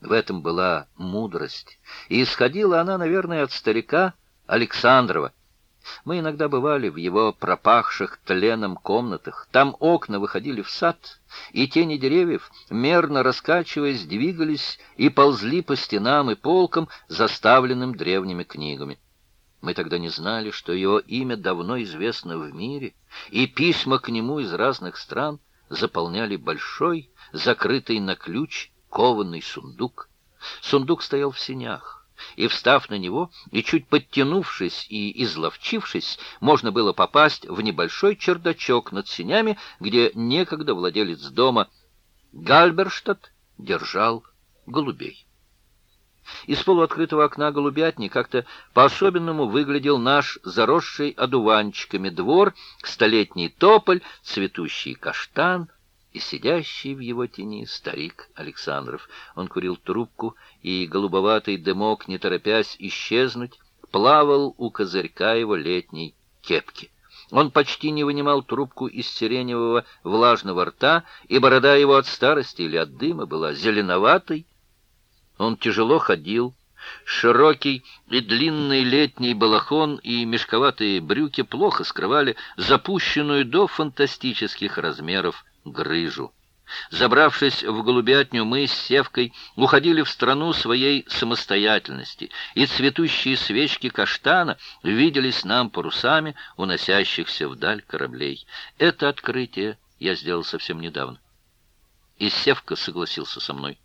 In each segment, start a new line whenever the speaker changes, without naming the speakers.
В этом была мудрость, и исходила она, наверное, от старика Александрова. Мы иногда бывали в его пропахших тленом комнатах. Там окна выходили в сад, и тени деревьев, мерно раскачиваясь, двигались и ползли по стенам и полкам, заставленным древними книгами. Мы тогда не знали, что его имя давно известно в мире, и письма к нему из разных стран заполняли большой, закрытый на ключ, кованный сундук. Сундук стоял в сенях, и, встав на него, и чуть подтянувшись и изловчившись, можно было попасть в небольшой чердачок над сенями, где некогда владелец дома Гальберштадт держал голубей. Из полуоткрытого окна голубятни как-то по-особенному выглядел наш заросший одуванчиками двор, столетний тополь, цветущий каштан и сидящий в его тени старик Александров. Он курил трубку, и голубоватый дымок, не торопясь исчезнуть, плавал у козырька его летней кепки. Он почти не вынимал трубку из сиреневого влажного рта, и борода его от старости или от дыма была зеленоватой. Он тяжело ходил. Широкий и длинный летний балахон и мешковатые брюки плохо скрывали запущенную до фантастических размеров грыжу. Забравшись в голубятню, мы с Севкой уходили в страну своей самостоятельности, и цветущие свечки каштана виделись нам парусами, уносящихся вдаль кораблей. Это открытие я сделал совсем недавно. И Севка согласился со мной.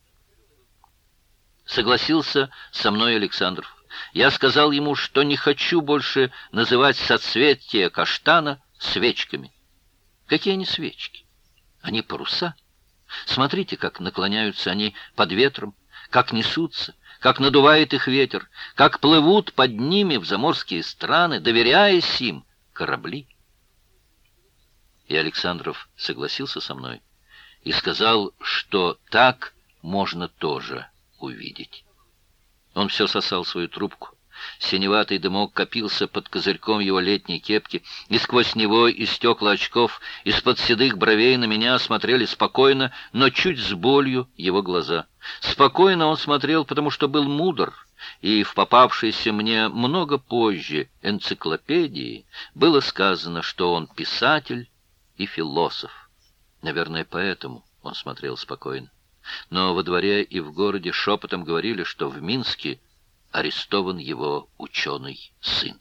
Согласился со мной Александров. Я сказал ему, что не хочу больше называть соцветия каштана свечками. Какие они свечки? Они паруса. Смотрите, как наклоняются они под ветром, как несутся, как надувает их ветер, как плывут под ними в заморские страны, доверяясь им, корабли. И Александров согласился со мной и сказал, что так можно тоже увидеть. Он все сосал свою трубку. Синеватый дымок копился под козырьком его летней кепки, и сквозь него из стекла очков, из-под седых бровей на меня смотрели спокойно, но чуть с болью его глаза. Спокойно он смотрел, потому что был мудр, и в попавшейся мне много позже энциклопедии было сказано, что он писатель и философ. Наверное, поэтому он смотрел спокойно. Но во дворе и в городе шепотом говорили, что в Минске арестован его ученый сын.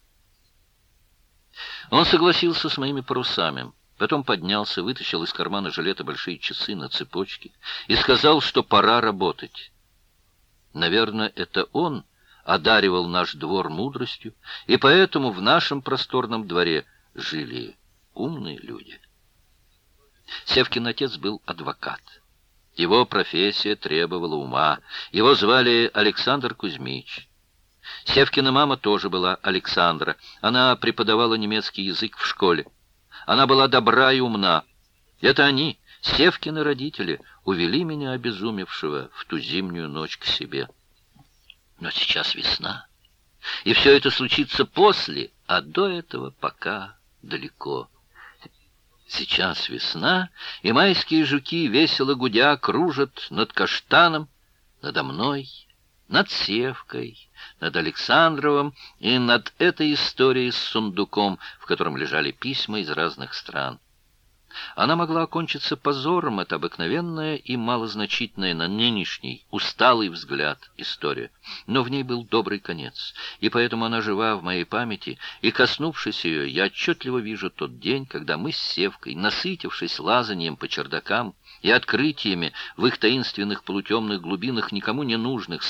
Он согласился с моими парусами, потом поднялся, вытащил из кармана жилета большие часы на цепочке и сказал, что пора работать. Наверное, это он одаривал наш двор мудростью, и поэтому в нашем просторном дворе жили умные люди. Севкин отец был адвокат. Его профессия требовала ума. Его звали Александр Кузьмич. Севкина мама тоже была Александра. Она преподавала немецкий язык в школе. Она была добра и умна. Это они, Севкины родители, увели меня, обезумевшего, в ту зимнюю ночь к себе. Но сейчас весна, и все это случится после, а до этого пока далеко. Сейчас весна, и майские жуки, весело гудя, кружат над каштаном, надо мной, над Севкой, над Александровым и над этой историей с сундуком, в котором лежали письма из разных стран. Она могла окончиться позором, это обыкновенная и малозначительная на нынешний, усталый взгляд история. Но в ней был добрый конец, и поэтому она жива в моей памяти, и, коснувшись ее, я отчетливо вижу тот день, когда мы с Севкой, насытившись лазаньем по чердакам и открытиями в их таинственных полутемных глубинах никому не нужных,